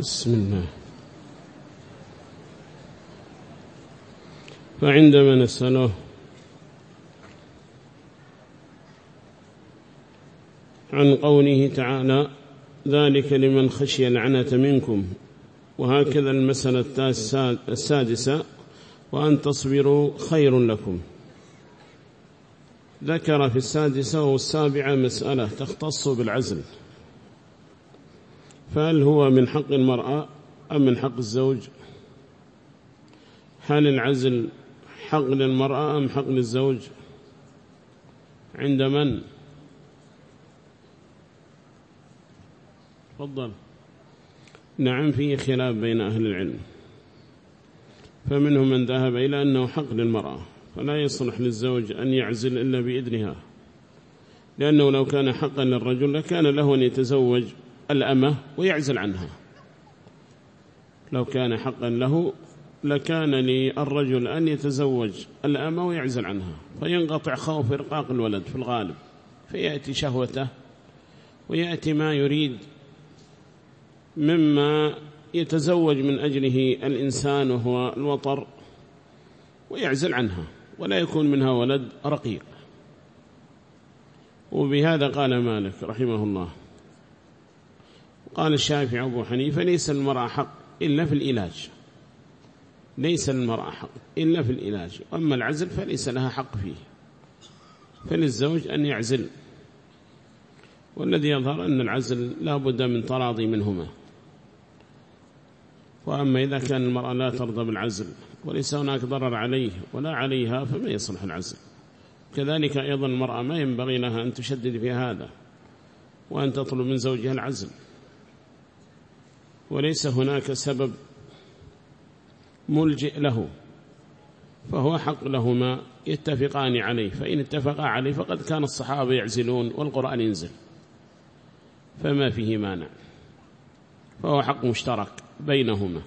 بسم الله. فعندما نسأله عن قوله تعالى ذلك لمن خشي العنة منكم، وهكذا المسألة السادسة وأن تصبروا خير لكم. ذكر في السادسة والسابعة مسألة تختص بالعزل، فهل هو من حق المرأة أم من حق الزوج؟ هل العزل حق للمرأة أم حق للزوج؟ عند من؟ تفضل. نعم، فيه خلاف بين أهل العلم، فمنهم من ذهب إلى أنه حق للمرأة، فلا يصلح للزوج أن يعزل إلا بإذنها، لأنه لو كان حقا للرجل لكان له أن يتزوج الأمة ويعزل عنها. لو كان حقا له لكان للرجل أن يتزوج الأمة ويعزل عنها، فينقطع خوف إرقاق الولد في الغالب، فيأتي شهوته ويأتي ما يريد مما يتزوج من أجله الإنسان وهو الوطر، ويعزل عنها ولا يكون منها ولد رقيق. وبهذا قال مالك رحمه الله. قال الشافعي أبو حنيفة ليس المرأة حق إلا في العلاج، ليس المرأة حق إلا في العلاج، وأما العزل فليس لها حق فيه، فللزوج أن يعزل. والذي يظهر أن العزل لا بد من تراضي منهما. وأما إذا كان المرأة لا ترضى بالعزل وليس هناك ضرر عليه ولا عليها فما يصلح العزل. كذلك أيضا المرأة ما ينبغي لها أن تشدد في هذا وأن تطلب من زوجها العزل، وليس هناك سبب ملجئ له، فهو حق لهما يتفقان عليه، فإن اتفقا عليه فقد كان الصحابة يعزلون والقرآن ينزل، فما فيه مانع، فهو حق مشترك بينهما.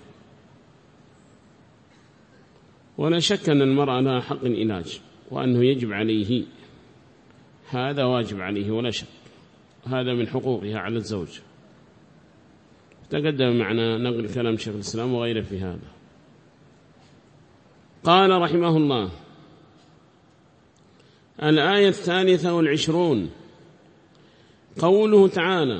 ولا شك أن المرأة لها حق العلاج، وأنه يجب عليه، هذا واجب عليه ولا شك، هذا من حقوقها على الزوج. تقدم معنا نقل كلام شيخ الإسلام وغيره في هذا. قال رحمه الله: الآية 23 قوله تعالى: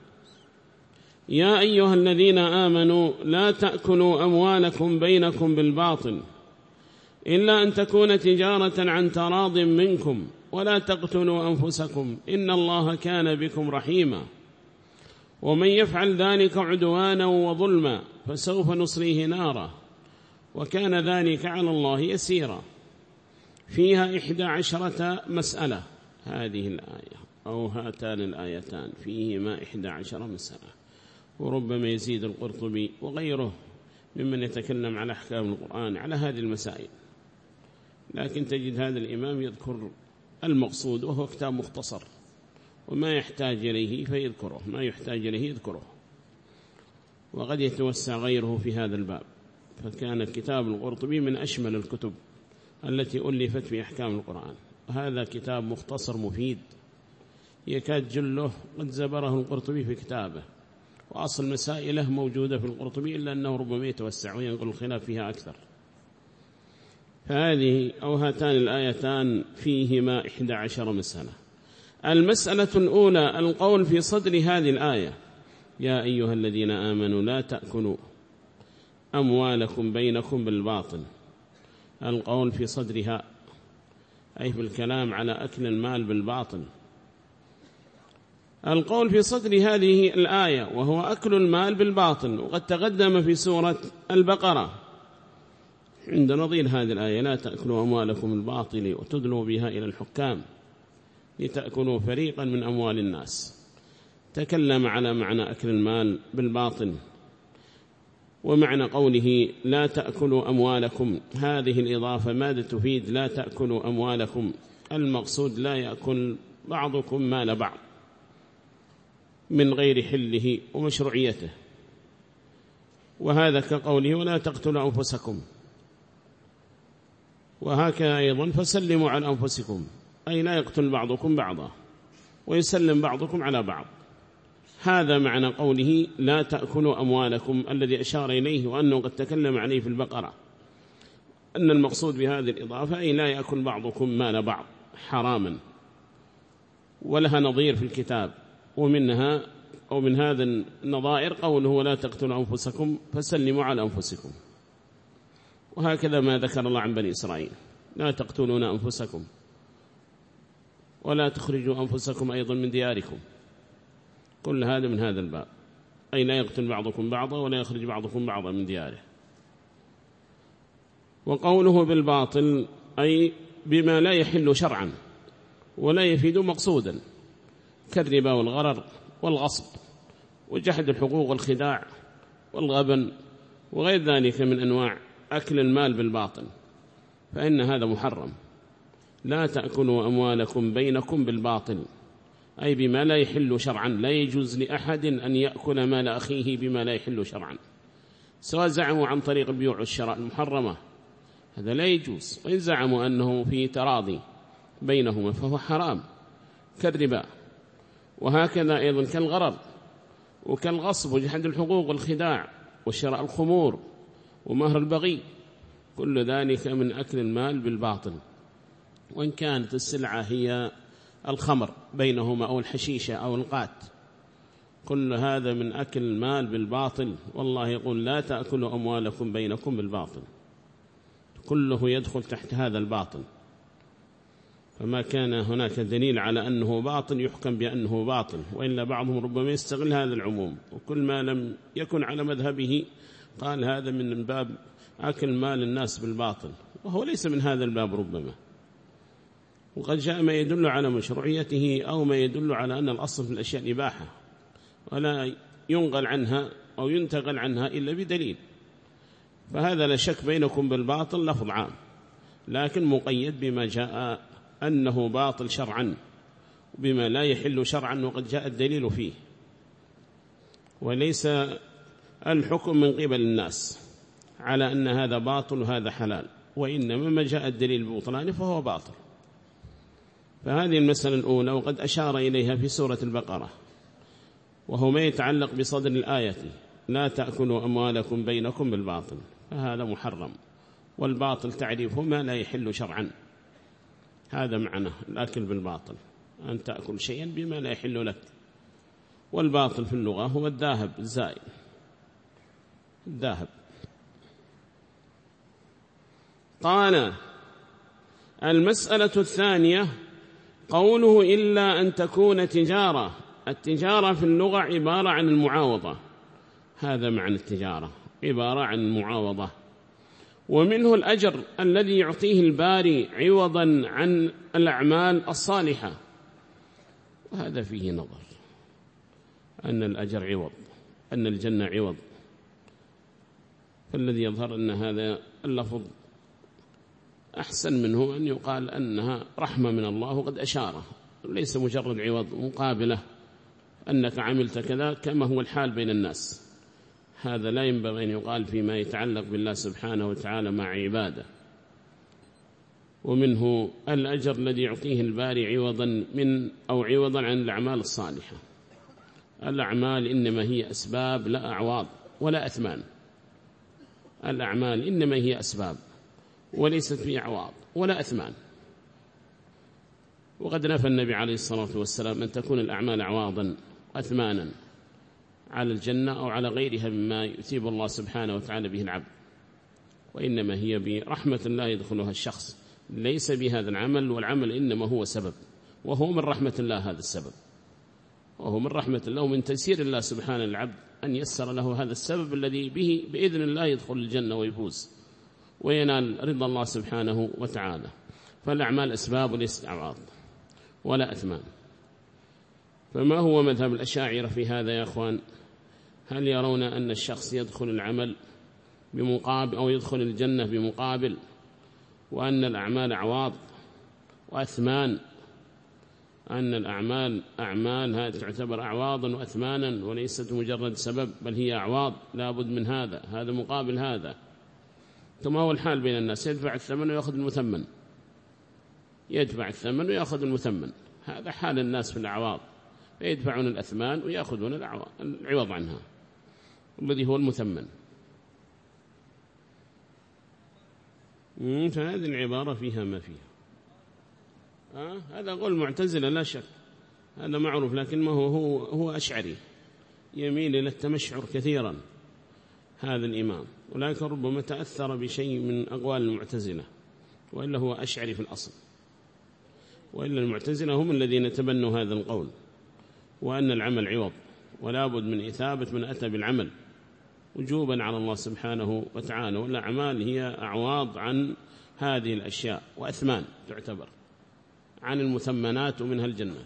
يا أيها الذين آمنوا لا تأكلوا أموالكم بينكم بالباطل إلا أن تكون تجارة عن تراض منكم ولا تقتلوا أنفسكم إن الله كان بكم رحيما ومن يفعل ذلك عدوانا وظلما فسوف نصليه نارا وكان ذلك على الله يسيرا. فيها 11 مسألة، هذه الآية أو هاتان الآيتان فيهما 11 مسألة، وربما يزيد القرطبي وغيره ممن يتكلم على أحكام القرآن على هذه المسائل، لكن تجد هذا الإمام يذكر المقصود، وهو كتاب مختصر، وما يحتاج إليه فيذكره، ما يحتاج إليه يذكره، وقد يتوسع غيره في هذا الباب. فكان كتاب القرطبي من أشمل الكتب التي ألفت في أحكام القرآن، وهذا كتاب مختصر مفيد يكاد جله قد زبره القرطبي في كتابه، وأصل مسائله موجودة في القرطبي إلا أنه ربما يتوسع وينقل الخلاف فيها أكثر. فهذه أو هاتان الآيتان فيهما 11 مسألة. المسألة الأولى القول في صدر هذه الآية: يا أيها الذين آمنوا لا تأكلوا أموالكم بينكم بالباطل. القول في صدرها أي في الكلام على أكل المال بالباطل. القول في صدر هذه الآية وهو أكل المال بالباطل، وقد تقدم في سورة البقرة عند نظير هذه الآية: لا تأكلوا أموالكم بالباطل وتدلوا بها إلى الحكام لتأكلوا فريقا من أموال الناس. تكلم على معنى أكل المال بالباطل، ومعنى قوله لا تأكلوا أموالكم، هذه الإضافة ماذا تفيد؟ لا تأكلوا أموالكم، المقصود لا يأكل بعضكم مال بعض من غير حله ومشروعيته، وهذا كقوله ولا تقتلوا أنفسكم، وهكذا أيضا فسلموا على أنفسكم، أي لا يقتل بعضكم بعضا ويسلم بعضكم على بعض. هذا معنى قوله لا تأكلوا أموالكم الذي أشار إليه، وأنه قد تكلم عليه في البقرة، أن المقصود بهذه الإضافة أي لا يأكل بعضكم مال بعض حراما، ولها نظير في الكتاب، ومنها أو من هذا النظائر قوله ولا تقتلوا أنفسكم فسلموا على أنفسكم، وهكذا ما ذكر الله عن بني إسرائيل لا تقتلون أنفسكم ولا تخرجوا أنفسكم أيضا من دياركم، كل هذا من هذا الباب، أي لا يقتل بعضكم بعضا ولا يخرج بعضكم بعضا من دياره. وقوله بالباطل أي بما لا يحل شرعا ولا يفيد مقصودا، كالربا والغرر والغصب وجحد الحقوق والخداع والغبن وغير ذلك من أنواع أكل المال بالباطل، فإن هذا محرم. لا تأكلوا أموالكم بينكم بالباطل أي بما لا يحل شرعا، لا يجوز لأحد أن يأكل مال أخيه بما لا يحل شرعا، سواء زعموا عن طريق البيوع والشراء المحرمة هذا لا يجوز، وإن زعموا أنه في تراضي بينهما فهو حرام كالربا، وهكذا أيضا كالغرر وكالغصب وجحد الحقوق والخداع وشراء الخمور ومهر البغي، كل ذلك من أكل المال بالباطل، وإن كانت السلعة هي الخمر بينهما أو الحشيشة أو القات، كل هذا من أكل المال بالباطل. والله يقول لا تأكلوا أموالكم بينكم بالباطل، كله يدخل تحت هذا الباطل، فما كان هناك دليل على أنه باطل يحكم بأنه باطل، وإلا بعضهم ربما يستغل هذا العموم، وكل ما لم يكن على مذهبه قال هذا من باب أكل مال الناس بالباطل، وهو ليس من هذا الباب ربما، وقد جاء ما يدل على مشروعيته أو ما يدل على أن الأصل في الأشياء الإباحة، ولا ينقل عنها أو ينتقل عنها إلا بدليل، فهذا لا شك بينكم بالباطل لفظ عام، لكن مقيد بما جاء أنه باطل شرعا بما لا يحل شرعا وقد جاء الدليل فيه، وليس الحكم من قبل الناس على أن هذا باطل وهذا حلال، وإنما ما جاء الدليل ببطلانه فهو باطل. فهذه المسألة الأولى، وقد أشار إليها في سورة البقرة، وهو ما يتعلق بصدر الآية لا تأكلوا أموالكم بينكم بالباطل، فهذا محرم، والباطل تعريفه ما لا يحل شرعا، هذا معنى الأكل بالباطل، أن تأكل شيئا بما لا يحل لك. والباطل في اللغة هو الذاهب الزائل، الذاهب. قال المسألة الثانية قوله إلا أن تكون تجارة، التجارة في اللغة عبارة عن المعاوضة، هذا معنى التجارة، عبارة عن المعاوضة، ومنه الأجر الذي يعطيه الباري عوضا عن الأعمال الصالحة، وهذا فيه نظر، أن الأجر عوض، أن الجنة عوض، فالذي يظهر أن هذا اللفظ أحسن منه أن يقال أنها رحمة من الله، وقد أشاره ليس مجرد عوض مقابلة أنك عملت كذا كما هو الحال بين الناس، هذا لا ينبغي أن يقال فيما يتعلق بالله سبحانه وتعالى مع عباده. ومنه الأجر الذي يعطيه الباري عوضا من أو عوضا عن الأعمال الصالحة، الأعمال إنما هي أسباب لا أعواض ولا أثمان، الأعمال إنما هي أسباب وليست في أعواض ولا أثمان، وقد نفى النبي عليه الصلاة والسلام أن تكون الأعمال أعواضا أثمانا على الجنة أو على غيرها مما يثيب الله سبحانه وتعالى به العبد، وإنما هي برحمة الله يدخلها الشخص، ليس بهذا العمل، والعمل إنما هو سبب، وهو من رحمة الله هذا السبب، وهو من رحمة الله ومن تيسير الله سبحانه العبد أن يسر له هذا السبب الذي به بإذن الله يدخل الجنة ويفوز وينال رضا الله سبحانه وتعالى. فالأعمال أسباب وليست أعواض ولا أثمان. فما هو مذهب الأشاعرة في هذا يا أخوان؟ هل يرون أن الشخص يدخل العمل بمقابل أو يدخل الجنة بمقابل، وأن الأعمال أعواض وأثمان، أن الأعمال أعمال هذه تعتبر أعواضا وأثمانا وليست مجرد سبب، بل هي أعواض لا بد من هذا مقابل هذا، كما هو الحال بين الناس، يدفع الثمن ويأخذ المثمن، يدفع الثمن ويأخذ المثمن، هذا حال الناس في الأعواض، فيدفعون الأثمان ويأخذون العوض عنها الذي هو المثمن. فهذه العبارة فيها ما فيها. هذا قول معتزلة لا شك، هذا معروف، لكن ما هو أشعري، يميل إلى التمشعر كثيرا هذا الإمام، ولكن ربما تأثر بشيء من أقوال المعتزلة، وإلا هو أشعري في الأصل، وإلا المعتزلة هم الذين تبنوا هذا القول، وأن العمل عوض ولا بد من إثابة من أتى بالعمل وجوبا على الله سبحانه وتعالى، والأعمال هي أعواض عن هذه الأشياء وأثمان تعتبر عن المثمنات ومنها الجنة.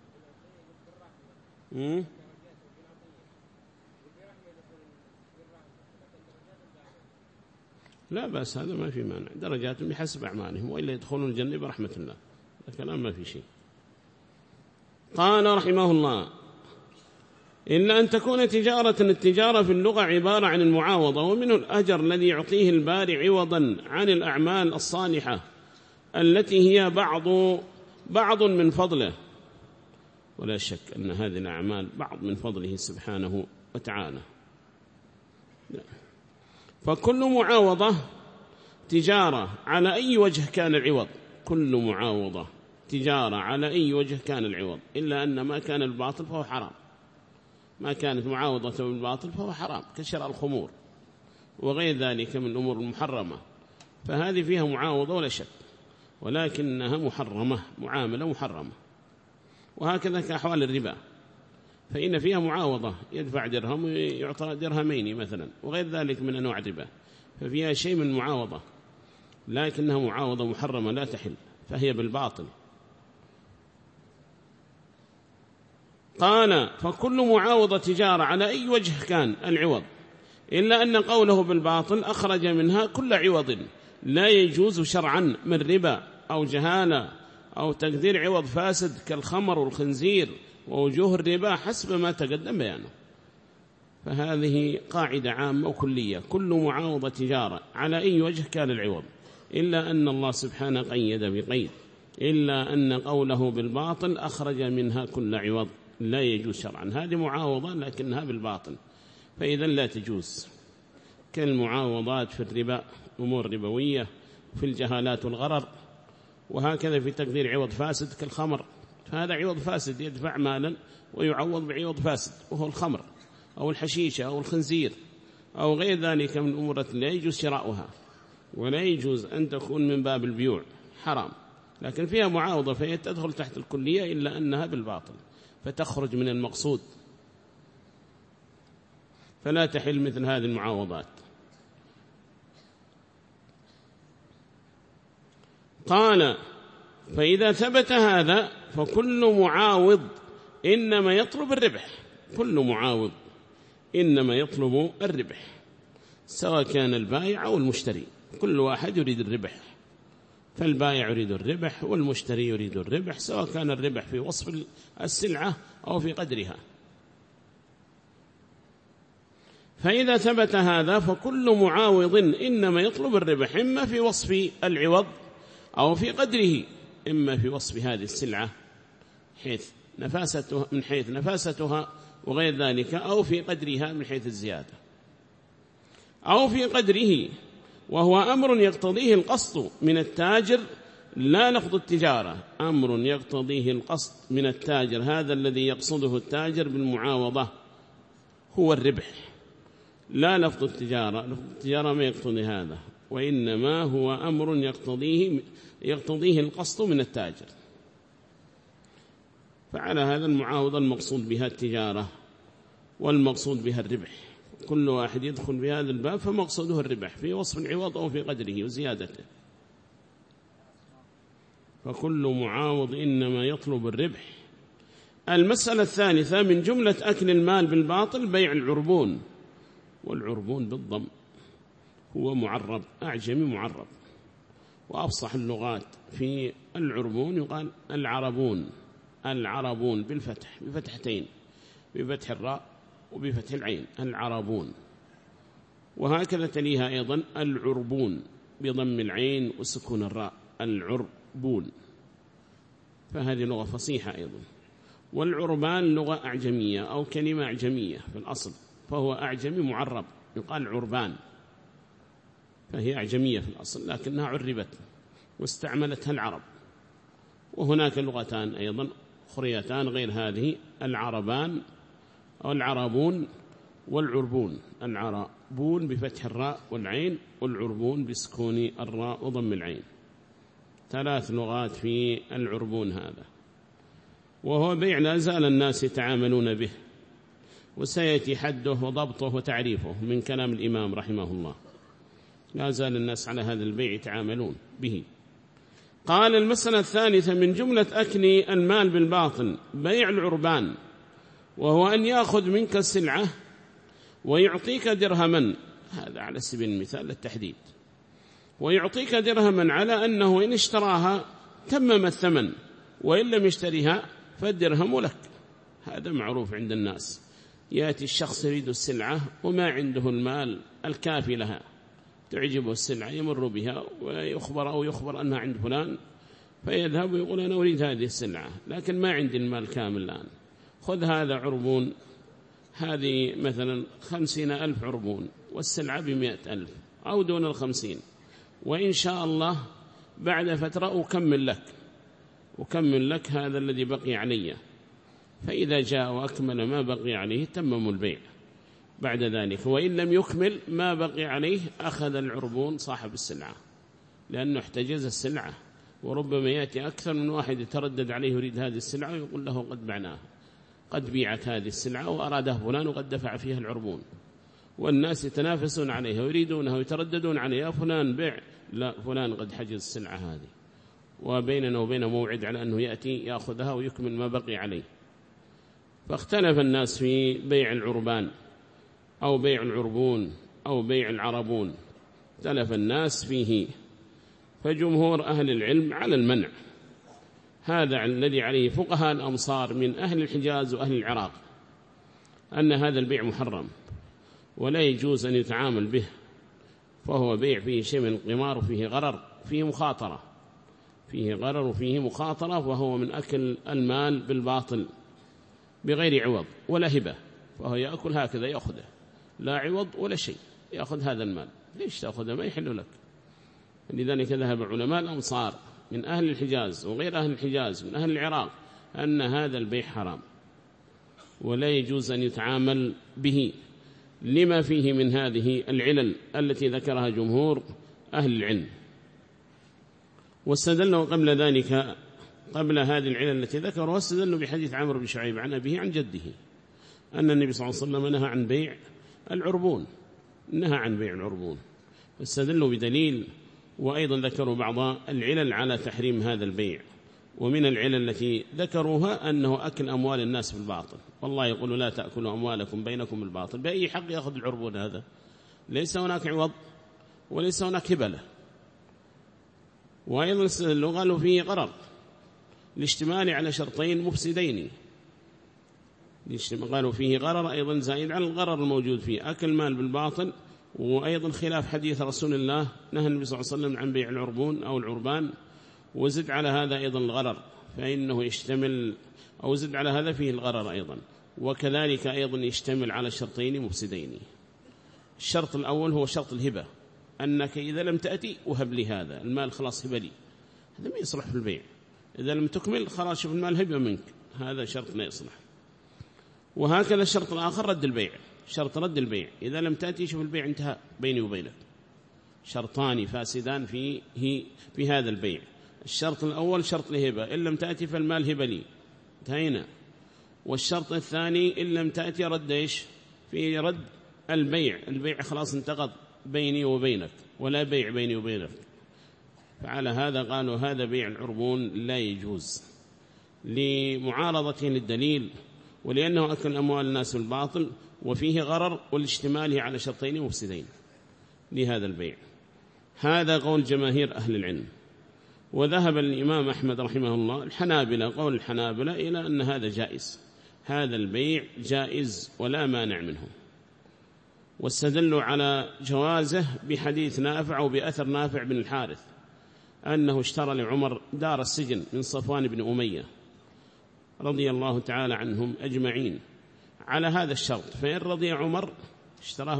لا بأس، هذا ما في مانع، درجات بحسب أعمالهم، وإلا يدخلون الجنة برحمة الله، الكلام ما في شيء. قال رحمه الله: إلا أن تكون تجارة. التجارة في اللغة عبارة عن المعاوضة، ومنه الأجر الذي يعطيه الباري عوضا عن الأعمال الصالحة التي هي بعض من فضله، ولا شك أن هذه الأعمال بعض من فضله سبحانه وتعالى. فكل معاوضة تجارة على أي وجه كان العوض، كل معاوضة تجارة على أي وجه كان العوض، إلا أن ما كان الباطل فهو حرام، ما كانت معاوضة بالباطل فهو حرام، كشراء الخمور وغير ذلك من الأمور المحرمة، فهذه فيها معاوضة ولا شك، ولكنها محرمة، معاملة محرمة. وهكذا كأحوال الربا، فإن فيها معاوضة، يدفع درهم ويعطى درهمين مثلا، وغير ذلك من أنواع الربا، ففيها شيء من معاوضة، لكنها معاوضة محرمة لا تحل، فهي بالباطل. قال: فكل معاوضة تجارة على أي وجه كان العوض، إلا أن قوله بالباطل أخرج منها كل عوض لا يجوز شرعا من ربا أو جهالة أو تقدير عوض فاسد كالخمر والخنزير ووجوه الربا حسب ما تقدم بيانه. فهذه قاعدة عامة وكلية، كل معاوضة تجارة على أي وجه كان العوض، إلا أن الله سبحانه قيد بقيد، إلا أن قوله بالباطل أخرج منها كل عوض لا يجوز شرعا. هذه معاوضة لكنها بالباطل، فإذا لا تجوز، كالمعاوضات في الربا، أمور ربوية، في الجهالات والغرر، وهكذا في تقدير عوض فاسد كالخمر، فهذا عوض فاسد يدفع مالا ويعوض بعوض فاسد، وهو الخمر أو الحشيشة أو الخنزير أو غير ذلك من الأمور التي لا يجوز شراؤها ولا يجوز أن تكون من باب البيوع، حرام، لكن فيها معاوضة فهي تدخل تحت الكلية، إلا أنها بالباطل فتخرج من المقصود، فلا تحل مثل هذه المعاوضات. قال: فإذا ثبت هذا فكل معاوض إنما يطلب الربح، كل معاوض إنما يطلب الربح، سواء كان البائع أو المشتري، كل واحد يريد الربح، فالبائع يريد الربح والمشتري يريد الربح، سواء كان الربح في وصف السلعة أو في قدرها. فإذا ثبت هذا فكل معاوض إنما يطلب الربح، إما في وصف العوض أو في قدره، إما في وصف هذه السلعة من حيث نفاستها وغير ذلك، أو في قدرها من حيث الزيادة، أو في قدره، وهو أمر يقتضيه القصد من التاجر لا لفظ التجارة، أمر يقتضيه القصد من التاجر، هذا الذي يقصده التاجر بالمعاوضة هو الربح، لا لفظ التجارة، لفظ التجارة ما يقتضي هذا، وإنما هو أمر يقتضيه القصد من التاجر. فعلى هذا المعاوضة المقصود بها التجارة والمقصود بها الربح، كل واحد يدخل بهذا الباب فمقصوده الربح في وصف العوض أو في قدره وزيادته. فكل معاوض إنما يطلب الربح. المسألة الثالثة: من جملة أكل المال بالباطل بيع العربون، والعربون بالضم هو معرب، أعجمي معرب، وأفصح اللغات في العربون يقال العربون، العربون بالفتح، بفتحتين، بفتح الراء وبفتح العين، العربون. وهكذا تليها أيضا العربون بضم العين وسكون الراء، العربون، فهذه لغة فصيحة أيضا. والعربان لغة أعجمية أو كلمة أعجمية في الأصل، فهو أعجمي معرب يقال عربان، فهي أعجمية في الأصل لكنها عربت واستعملتها العرب. وهناك لغتان أيضا أخريتان غير هذه، العربان أو العربون والعربون، العربون بفتح الراء والعين، والعربون بسكون الراء وضم العين، 3 لغات في العربون هذا. وهو بيع لا زال الناس يتعاملون به، وسيأتي حده وضبطه وتعريفه من كلام الإمام رحمه الله، لا زال الناس على هذا البيع يتعاملون به. قال: المسألة الثالثة من جملة أكل المال بالباطل بيع العربان، وهو أن يأخذ منك السلعة ويعطيك درهما، هذا على سبيل المثال للتحديد، ويعطيك درهما على أنه إن اشتراها تمم الثمن، وإن لم يشتريها فالدرهم لك. هذا معروف عند الناس، يأتي الشخص يريد السلعة وما عنده المال الكافي لها، تعجبه السلعة يمر بها ويخبر أو يخبر أنها عند فلان، فيذهب ويقول أنا أريد هذه السلعة لكن ما عندي المال كامل الآن، خذ هذا عربون، هذه مثلا 50,000 عربون والسلعة ب100,000 أو دون 50، وإن شاء الله بعد فترة أكمل لك هذا الذي بقي علي. فإذا جاء وأكمل ما بقي عليه تمم البيع بعد ذلك، وإن لم يكمل ما بقي عليه أخذ العربون صاحب السلعة، لأنه احتجز السلعة، وربما يأتي أكثر من واحد يتردد عليه يريد هذه السلعة ويقول له قد بعناها، قد بيعت هذه السلعة وأرادها فلان وقد دفع فيها العربون، والناس يتنافسون عليها ويريدونها ويترددون عليها، فلان بيع، لا فلان قد حجز السلعة هذه، وبيننا وبين موعد على أنه يأتي يأخذها ويكمل ما بقي عليه. فاختلف الناس في بيع العربان أو بيع العربون أو بيع العربون، اختلف الناس فيه، فجمهور أهل العلم على المنع، هذا الذي عليه فقهاء الأمصار من أهل الحجاز وأهل العراق، أن هذا البيع محرم ولا يجوز أن يتعامل به، فهو بيع فيه شيء من القمار وفيه غرر، فيه مخاطرة، فيه غرر وفيه مخاطرة، وهو من أكل المال بالباطل بغير عوض ولا هبة، فهو يأكل هكذا يأخذه لا عوض ولا شيء، يأخذ هذا المال، ليش تأخذه؟ ما يحل لك. لذلك ذهب علماء الأمصار من أهل الحجاز وغير أهل الحجاز من أهل العراق أن هذا البيع حرام ولا يجوز أن يتعامل به، لما فيه من هذه العلل التي ذكرها جمهور أهل العلم. واستدلوا قبل ذلك، قبل هذه العلل التي ذكروا، واستدلوا بحديث عمرو بن شعيب عن أبيه عن جده أن النبي صلى الله عليه وسلم نهى عن بيع العربون، نهى عن بيع العربون، واستدلوا بدليل، وأيضا ذكروا بعض العلل على تحريم هذا البيع. ومن العلل التي ذكروها أنه أكل أموال الناس بالباطل، والله يقول لا تأكلوا أموالكم بينكم بالباطل، بأي حق يأخذ العربون هذا؟ ليس هناك عوض وليس هناك هبة. وأيضا قالوا فيه غرر لاشتمال على شرطين مفسدين، قالوا فيه غرر أيضا زائد على الغرر الموجود فيه، أكل مال بالباطل، وأيضا خلاف حديث رسول الله نهى النبي صلى الله عليه وسلم عن بيع العربون أو العربان، وزد على هذا أيضا الغرر، فإنه يشتمل، أو زد على هذا فيه الغرر أيضا، وكذلك أيضا يشتمل على شرطين مفسدين. الشرط الأول هو شرط الهبة، أنك إذا لم تأتي وهب لي هذا المال خلاص هبة لي، هذا ما يصلح في البيع، إذا لم تكمل خلاص شوف المال هبة منك، هذا شرط لا يصلح. وهكذا الشرط الآخر رد البيع، شرط رد البيع، إذا لم تأتي شوف البيع انتهى بيني وبينك، شرطان فاسدان في هذا البيع. الشرط الأول شرط الهبة، إن لم تأتي فالمال هبة لي، انتهينا. والشرط الثاني إن لم تأتي رد إيش؟ في رد البيع خلاص انتقض بيني وبينك، ولا بيع بيني وبينك. فعلى هذا قالوا هذا بيع العربون لا يجوز لمعارضته للدليل، ولأنه أكل أموال الناس بالباطل، وفيه غرر والاشتمال على شرطين مفسدين لهذا البيع. هذا قول جماهير أهل العلم. وذهب الإمام أحمد رحمه الله الحنابلة، قول الحنابلة إلى أن هذا جائز، هذا البيع جائز ولا مانع منه، واستدلوا على جوازه بحديث نافع وبأثر نافع بن الحارث أنه اشترى لعمر دار السجن من صفوان بن أمية رضي الله تعالى عنهم أجمعين على هذا الشرط. فإن رضي عمر اشتراه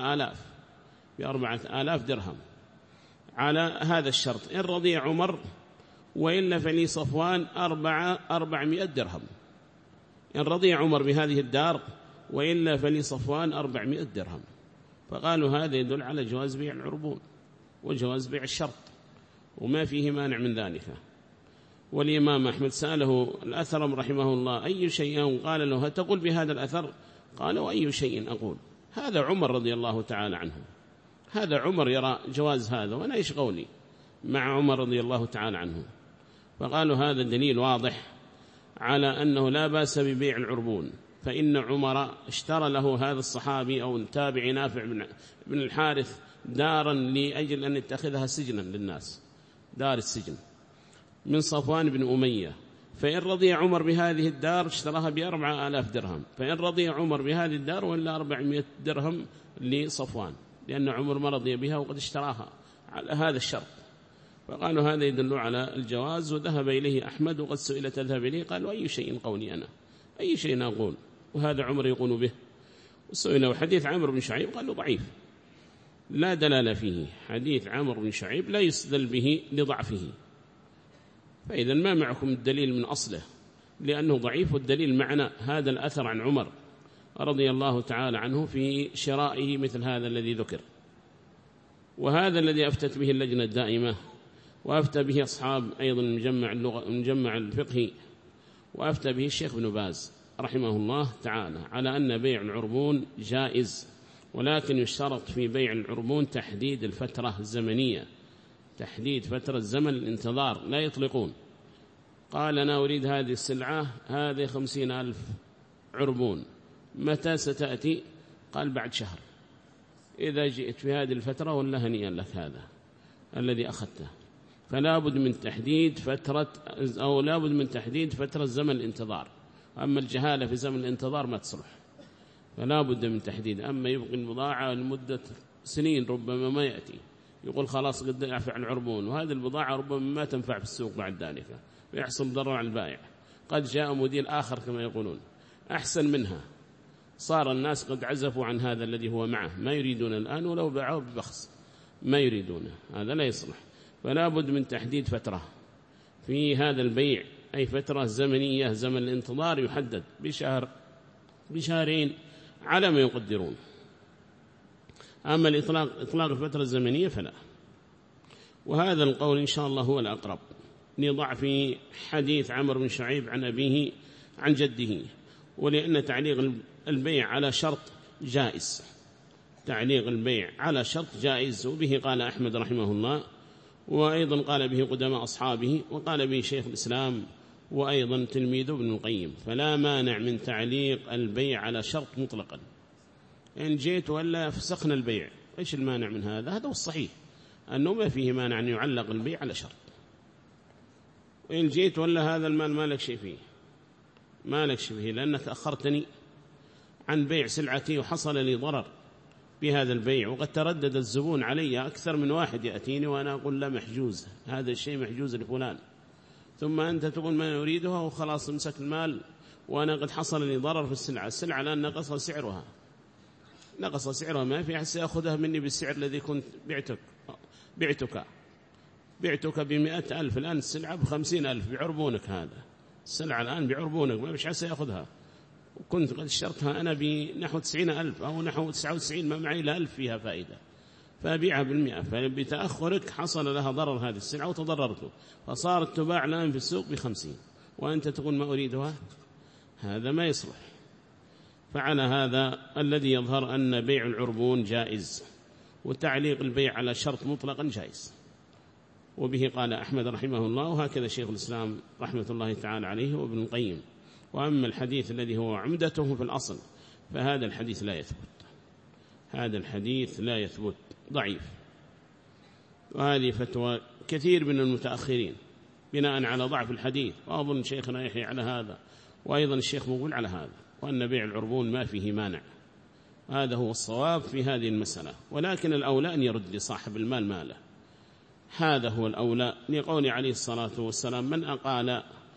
ب4,000 درهم على هذا الشرط. إن رضي عمر وإلا فلي صفوان 400 درهم. إن رضي عمر بهذه الدار وإلا فلي صفوان 400 درهم. فقالوا هذا يدل على جواز بيع العربون وجواز بيع الشرط وما فيه مانع من ذلك. والإمام أحمد سأله الأثرم رحمه الله أي شيء؟ قال له هتقول بهذا الأثر؟ قال وأي شيء أقول؟ هذا عمر رضي الله تعالى عنه، هذا عمر يرى جواز هذا وأنا إيش قولي مع عمر رضي الله تعالى عنه. فقالوا هذا دليل واضح على أنه لا بأس ببيع العربون، فإن عمر اشترى له هذا الصحابي أو التابعي نافع بن الحارث دارا لأجل أن يتخذها سجنا للناس، دار السجن، من صفوان بن أمية. فإن رضي عمر بهذه الدار اشتراها ب4,000 درهم. فإن رضي عمر بهذه الدار ولا 400 درهم لصفوان، لأن عمر ما رضي بها وقد اشتراها على هذا الشرط. فقالوا هذا يدل على الجواز. وذهب إليه أحمد وقد سئل تذهب إليه، قالوا أي شيء قولي أنا، أي شيء أقول، وهذا عمر يقول به. وسئل حديث عمرو بن شعيب قالوا ضعيف لا دلالة فيه، حديث عمرو بن شعيب لا يستدل به لضعفه. فإذا ما معكم الدليل من أصله لأنه ضعيف، والدليل معنا هذا الأثر عن عمر رضي الله تعالى عنه في شرائه مثل هذا الذي ذكر. وهذا الذي أفتت به اللجنة الدائمة، وأفتى به أصحاب أيضا المجمع الفقهي، وأفتى به الشيخ بن باز رحمه الله تعالى على أن بيع العربون جائز، ولكن يشترط في بيع العربون تحديد الفترة الزمنية، تحديد فترة زمن الانتظار، لا يطلقون. قال أنا أريد هذه السلعة، هذه 50,000 عربون، متى ستأتي؟ قال بعد شهر. إذا جئت في هذه الفترة ولا هنيئا لك هذا الذي أخذته. فلا بد من تحديد فترة، أو لا بد من تحديد فترة زمن الانتظار. أما الجهالة في زمن الانتظار ما تصلح، فلا بد من تحديد. أما يبقي البضاعة لمدة سنين ربما ما يأتي، يقول خلاص قد يعفع العربون، وهذه البضاعة ربما ما تنفع في السوق بعد ذلك، ويحصل ضرر على البائع. قد جاء موديل آخر كما يقولون أحسن منها، صار الناس قد عزفوا عن هذا الذي هو معه، ما يريدون الآن، ولو باعوه ببخس ما يريدونه، هذا لا يصلح. فلا بد من تحديد فترة في هذا البيع، أي فترة زمنية، زمن الانتظار يحدد بشهر بشهرين على ما يقدرون. أما إطلاق الفترة الزمنية فلا. وهذا القول إن شاء الله هو الأقرب لضعف حديث عمرو بن شعيب عن أبيه عن جده، ولأن تعليق البيع على شرط جائز، تعليق البيع على شرط جائز. وبه قال أحمد رحمه الله، وأيضا قال به قدماء أصحابه، وقال به شيخ الإسلام، وأيضا تلميذه ابن القيم. فلا مانع من تعليق البيع على شرط مطلقا. إن جيت ولا فسخنا البيع، إيش المانع من هذا؟ هذا هو الصحيح، أنه ما فيه مانع أن يعلق البيع على شرط. وإن جيت ولا هذا المال ما لك شيء فيه، ما لك شيء فيه، لأنك أخرتني عن بيع سلعتي وحصل لي ضرر بهذا البيع، وقد تردد الزبون علي، أكثر من واحد يأتيني وأنا أقول لا محجوز، هذا الشيء محجوز لفلان، ثم أنت تقول ما نريدها وخلاص امسك المال، وأنا قد حصل لي ضرر في السلعة. السلعة الآن نقص سعرها، ما في أحد سيأخذها مني بالسعر الذي كنت بعتك ب100,000، الآن السلعة ب50,000 بعربونك، هذا السلعة الآن بعربونك، ما فيش أحد سيأخذها، وكنت قد اشترتها أنا بنحو 90,000 أو نحو 99، ما معي إلا 1000 فيها فائدة، فأبيعها ب100. فبتأخرك حصل لها ضرر هذه السلعة وتضررت، فصارت تباع الآن في السوق ب50، وأنت تقول ما أريدها، هذا ما يصلح. فعلى هذا الذي يظهر أن بيع العربون جائز، وتعليق البيع على شرط مطلقا جائز. وبه قال أحمد رحمه الله، وهكذا شيخ الإسلام رحمة الله تعالى عليه وابن القيم. وأما الحديث الذي هو عمدته في الأصل فهذا الحديث لا يثبت، هذا الحديث لا يثبت، ضعيف. وهذه فتوى كثير من المتأخرين بناء على ضعف الحديث، وأظن شيخنا يحيى على هذا، وأيضا الشيخ مقبل على هذا، وأن بيع العربون ما فيه مانع. هذا هو الصواب في هذه المسألة، ولكن الأولى أن يرد لصاحب المال ماله، هذا هو الأولى، لقول عليه الصلاة والسلام من أقال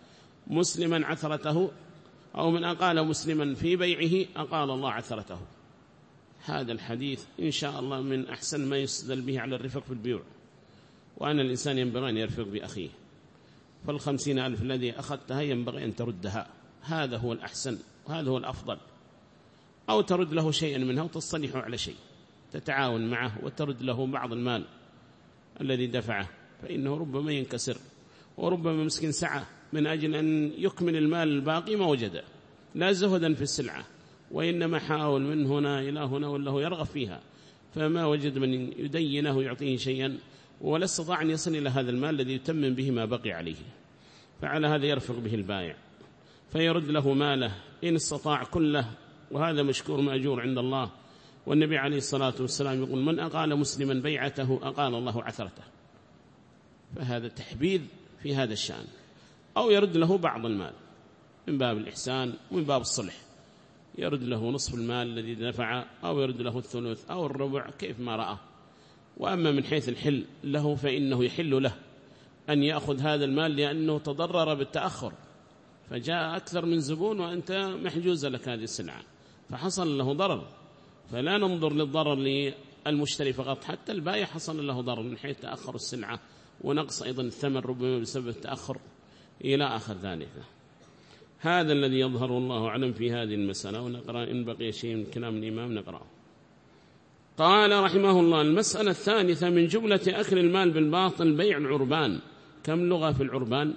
مسلما عثرته، أو من أقال مسلما في بيعه أقال الله عثرته. هذا الحديث إن شاء الله من أحسن ما يستدل به على الرفق في البيوع، وأن الإنسان ينبغي أن يرفق بأخيه. فال50,000 الذي أخذتها ينبغي أن تردها، هذا هو الأحسن وهذا هو الأفضل، أو ترد له شيئا منها وتصطلحوا على شيء، تتعاون معه وترد له بعض المال الذي دفعه، فإنه ربما ينكسر، وربما مسكين سعى من أجل أن يكمل المال الباقي ما وجده، لا زهدا في السلعة، وإنما حاول من هنا إلى هنا والله يرغب فيها، فما وجد من يدينه ويعطيه شيئا، ولا استطاع أن يصل إلى هذا المال الذي يتمم به ما بقي عليه، فعلى هذا يرفق به البائع فيرد له ماله إن استطاع كله، وهذا مشكور مأجور عند الله. والنبي عليه الصلاة والسلام يقول: من أقال مسلما بيعته أقال الله عثرته. فهذا تحبيذ في هذا الشأن، أو يرد له بعض المال من باب الإحسان ومن باب الصلح، يرد له نصف المال الذي دفع، أو يرد له الثلث أو الربع كيف ما رأى. وأما من حيث الحل له فإنه يحل له أن يأخذ هذا المال، لأنه تضرر بالتأخر، فجاء أكثر من زبون وأنت محجوز لك هذه السلعة، فحصل له ضرر. فلا ننظر للضرر للمشتري فقط، حتى البائع حصل له ضرر من حيث تأخر السلعة ونقص أيضا الثمن ربما بسبب التأخر إلى آخر ذلك. هذا الذي يظهر الله أعلم في هذه المسألة. ونقرأ إن بقي شيء من كلام الإمام نقرأه. قال رحمه الله: المسألة الثالثة من جملة أكل المال بالباطل بيع العربان. كم لغة في العربان؟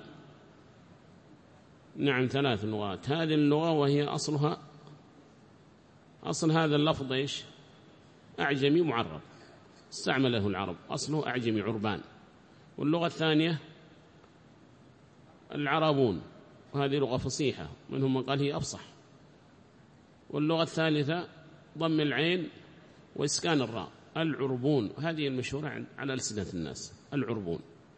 نعم 3 لغات. هذه اللغة وهي أصلها، أصل هذا اللفظ إيش؟ أعجمي معرب، استعمله العرب، أصله أعجمي عربان. واللغة الثانية العربون، وهذه لغة فصيحة، منهم من قال هي أفصح. واللغة الثالثة ضم العين وإسكان الراء، العربون، هذه المشهورة على ألسنة الناس، العربون.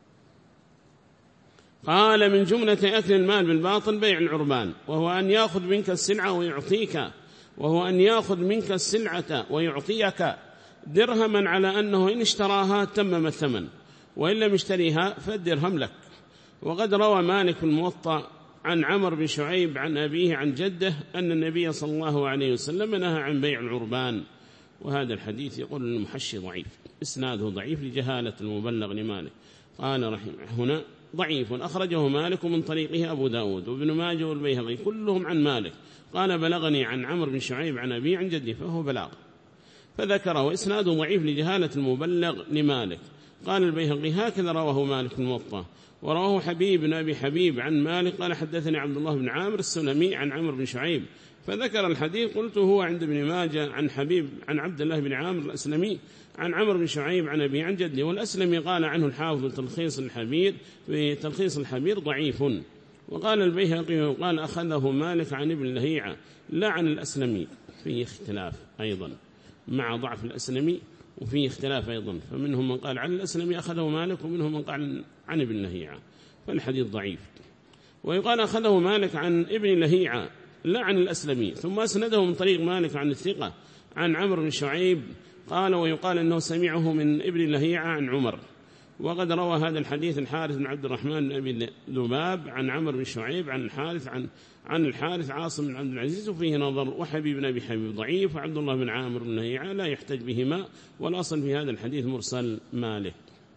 قال: من جملة أكل المال بالباطل بيع العربان، وهو أن يأخذ منك السلعة ويعطيك، وهو أن يأخذ منك السلعة ويعطيك درهما على أنه إن اشتراها تمم الثمن، وإن لم يشتريها فالدرهم لك. وقد روى مالك الموطأ عن عمرو بن شعيب عن أبيه عن جده أن النبي صلى الله عليه وسلم نهى عن بيع العربان. وهذا الحديث يقول المحشي ضعيف، إسناده ضعيف لجهالة المبلغ لمالك. قال رحمه هنا: ضعيف، أخرجه مالك من طريقه أبو داود وابن ماجه والبيهقي كلهم عن مالك. قال: بلغني عن عمرو بن شعيب عن أبيه عن جده، فهو بلاغ، فذكره، وإسناده ضعيف لجهالة المبلغ لمالك. قال البيهقي: هكذا رواه مالك الموطأ. ورواه حبيب بن أبي حبيب عن مالك قال: حدثني عبد الله بن عامر السلمي عن عمرو بن شعيب، فذكر الحديث. قلت: هو عند ابن ماجه عن حبيب عن عبد الله بن عامر الأسلمي عن عمرو بن شعيب عن أبي عن جده. والأسلمي قال عنه الحافظ تلخيص الحبير في تلخيص الحبير ضعيف. وقال البيهقي: وقال أخذه مالك عن ابن لهيعة لا عن الأسلمي، فيه اختلاف أيضا مع ضعف الأسلمي، وفيه اختلاف أيضا، فمنهم من قال عن الأسلمي أخذه مالك، ومنهم من قال عن ابن لهيعة، فالحديث ضعيف. ويقال أخذه مالك عن ابن لهيعة لا عن الأسلمي، ثم أسنده من طريق مالك عن الثقة عن عمرو بن شعيب قال: ويقال أنه سمعه من ابن لهيعة عن عمر. وقد روى هذا الحديث الحارث بن عبد الرحمن بن أبي ذباب عن عمرو بن شعيب عن الحارث عن الحارث عاصم بن عبد العزيز، وفيه نظر. وحبيب بن أبي حبيب ضعيف، وعبد الله بن عامر بن لهيعة لا يحتج بهما، والأصل في هذا الحديث مرسل مالك،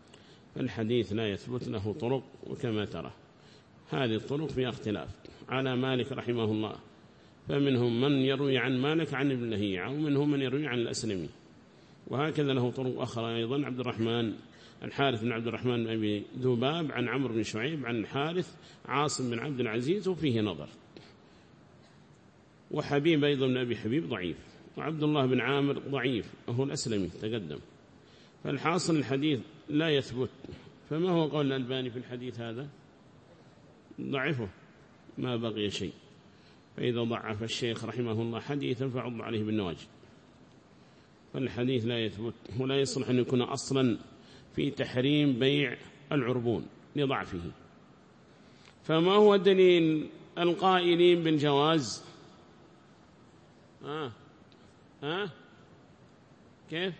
فالحديث لا يثبت له طرق. وكما ترى هذه الطرق فيها اختلاف على مالك رحمه الله، فمنهم من يروي عن مالك عن ابن لهيعة، ومنهم من يروي عن الأسلمي، وهكذا له طرق أخرى أيضا. عبد الرحمن الحارث بن عبد الرحمن بن أبي ذباب عن عمرو بن شعيب عن الحارث عاصم بن عبد العزيز، وفيه نظر. وحبيب أيضا بن أبي حبيب ضعيف، وعبد الله بن عامر ضعيف وهو الأسلمي تقدم، فالحاصل الحديث لا يثبت. فما هو قول الألباني في الحديث هذا؟ ضعفه ما بقي شيء. فإذا ضعف الشيخ رحمه الله حديثا فعض عليه بالنواجذ، فالحديث لا يثبت، ولا يصلح أن يكون أصلا في تحريم بيع العربون لضعفه. فما هو دليل القائلين بالجواز؟ كيف؟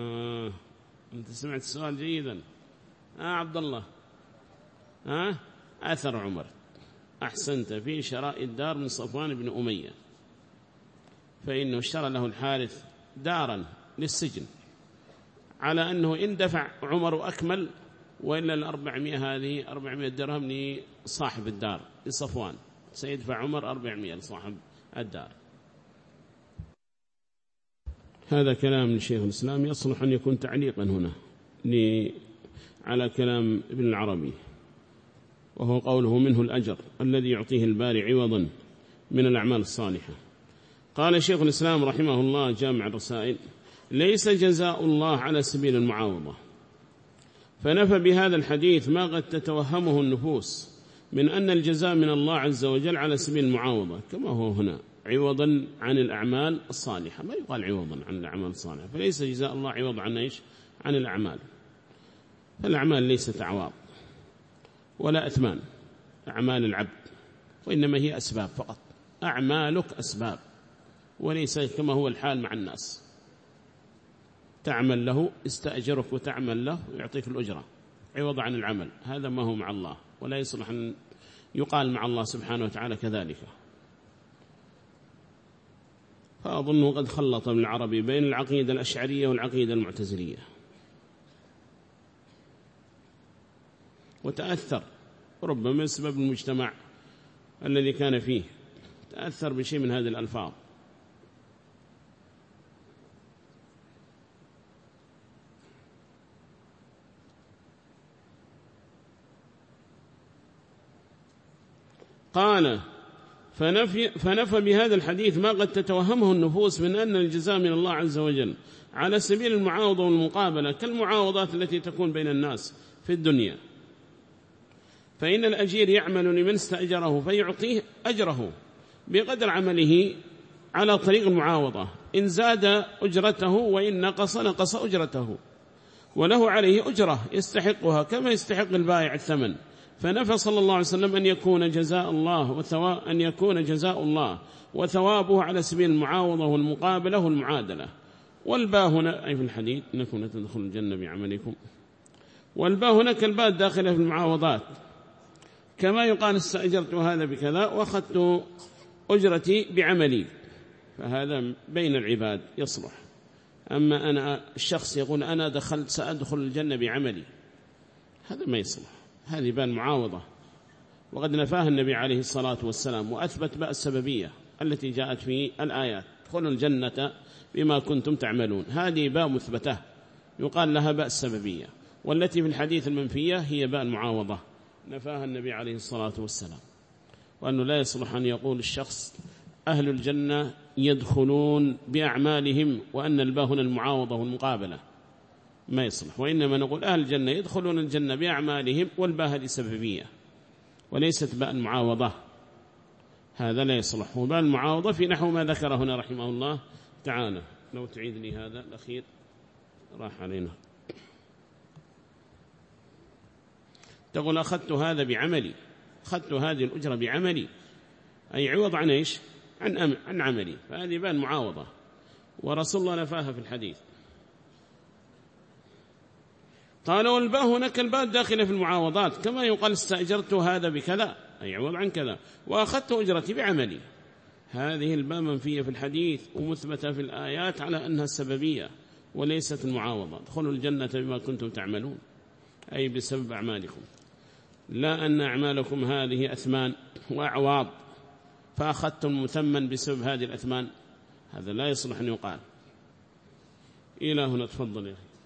أنت سمعت السؤال جيدا. عبد الله أثر عمر أحسنت في شراء الدار من صفوان بن أمية، فإنه اشترى له الحارث دارا للسجن على أنه إن دفع عمر أكمل، وإلا 400 هذه 400 درهم لصاحب الدار لصفوان، سيدفع عمر 400 لصاحب الدار. هذا كلام لشيخ الإسلام يصلح أن يكون تعليقا هنا على كلام ابن العربي، وهو قوله منه الأجر الذي يعطيه الباري عوضا من الأعمال الصالحة. قال شيخ الإسلام رحمه الله جامع الرسائل: ليس جزاء الله على سبيل المعاوضة، فنفى بهذا الحديث ما قد تتوهمه النفوس من أن الجزاء من الله عز وجل على سبيل المعاوضة، كما هو هنا عوضا عن الأعمال الصالحة، ما يقال عوضا عن الأعمال الصالحة، فليس جزاء الله عوض عن إيش؟ عن الأعمال. فالأعمال ليست أعواض ولا أثمان، أعمال العبد، وإنما هي أسباب فقط. أعمالك أسباب، وليس كما هو الحال مع الناس، تعمل له استأجرك وتعمل له ويعطيك الأجرة عوض عن العمل، هذا ما هو مع الله، ولا يصلح أن يقال مع الله سبحانه وتعالى كذلك. فأظنه قد خلط ابن العربي بين العقيدة الأشعرية والعقيدة المعتزلية، وتأثر ربما بسبب المجتمع الذي كان فيه، تأثر بشيء من هذه الألفاظ. قال: فنفى بهذا الحديث ما قد تتوهمه النفوس من أن الجزاء من الله عز وجل على سبيل المعاوضة والمقابلة كالمعاوضات التي تكون بين الناس في الدنيا، فإن الأجير يعمل لمن استأجره فيعطيه أجره بقدر عمله على طريق المعاوضة، إن زاد أجرته وإن نقص أجرته، وله عليه أجرة يستحقها كما يستحق البائع الثمن. فنفى صلى الله عليه وسلم أن يكون جزاء الله وثوابه على سبيل المعاوضة والمقابلة والمعادلة. والباء هنا أي في الحديث إنكم لتدخلوا الجنة بعملكم، والباء هنا كالباء الداخلة في المعاوضات، كما يقال استأجرت هذا بكذا وأخذت أجرتي بعملي، فهذا بين العباد يصلح. أما أنا الشخص يقول أنا سأدخل الجنة بعملي، هذا ما يصلح، هذه بان معاوضة، وقد نفاها النبي عليه الصلاة والسلام، وأثبت بقى السببية التي جاءت في الآيات: ادخلوا الجنة بما كنتم تعملون، هذه باء مثبتة يقال لها باء السببية، والتي في الحديث المنفية هي باء المعاوضة نفاها النبي عليه الصلاة والسلام. وأنه لا يصلح أن يقول الشخص أهل الجنة يدخلون بأعمالهم وأن الباء هنا المعاوضة والمقابلة، ما يصلح، وإنما نقول أهل الجنة يدخلون الجنة بأعمالهم، والباء هذه سببية وليست باء المعاوضة، هذا لا يصلح. وباء المعاوضة في نحو ما ذكر هنا رحمه الله تعالى. لو تعيد لي هذا الأخير راح علينا. تقول أخذت هذا بعملي، أخذت هذه الأجرة بعملي، أي عوض عن إيش؟ عن عملي، فهذه باء المعاوضة، ورسول الله نفاها في الحديث. قال: والباء هناك الباء الداخلة في المعاوضات، كما يقال استأجرت هذا بكذا أي عوض عن كذا وأخذت أجرتي بعملي، هذه الباء منفية في الحديث ومثبتة في الآيات على أنها السببية وليست المعاوضة. ادخلوا الجنة بما كنتم تعملون، أي بسبب أعمالكم، لا أن أعمالكم هذه أثمان وأعواض فأخذتم مثمن بسبب هذه الأثمان، هذا لا يصلح أن يقال. إلى هنا تفضل يا أخي.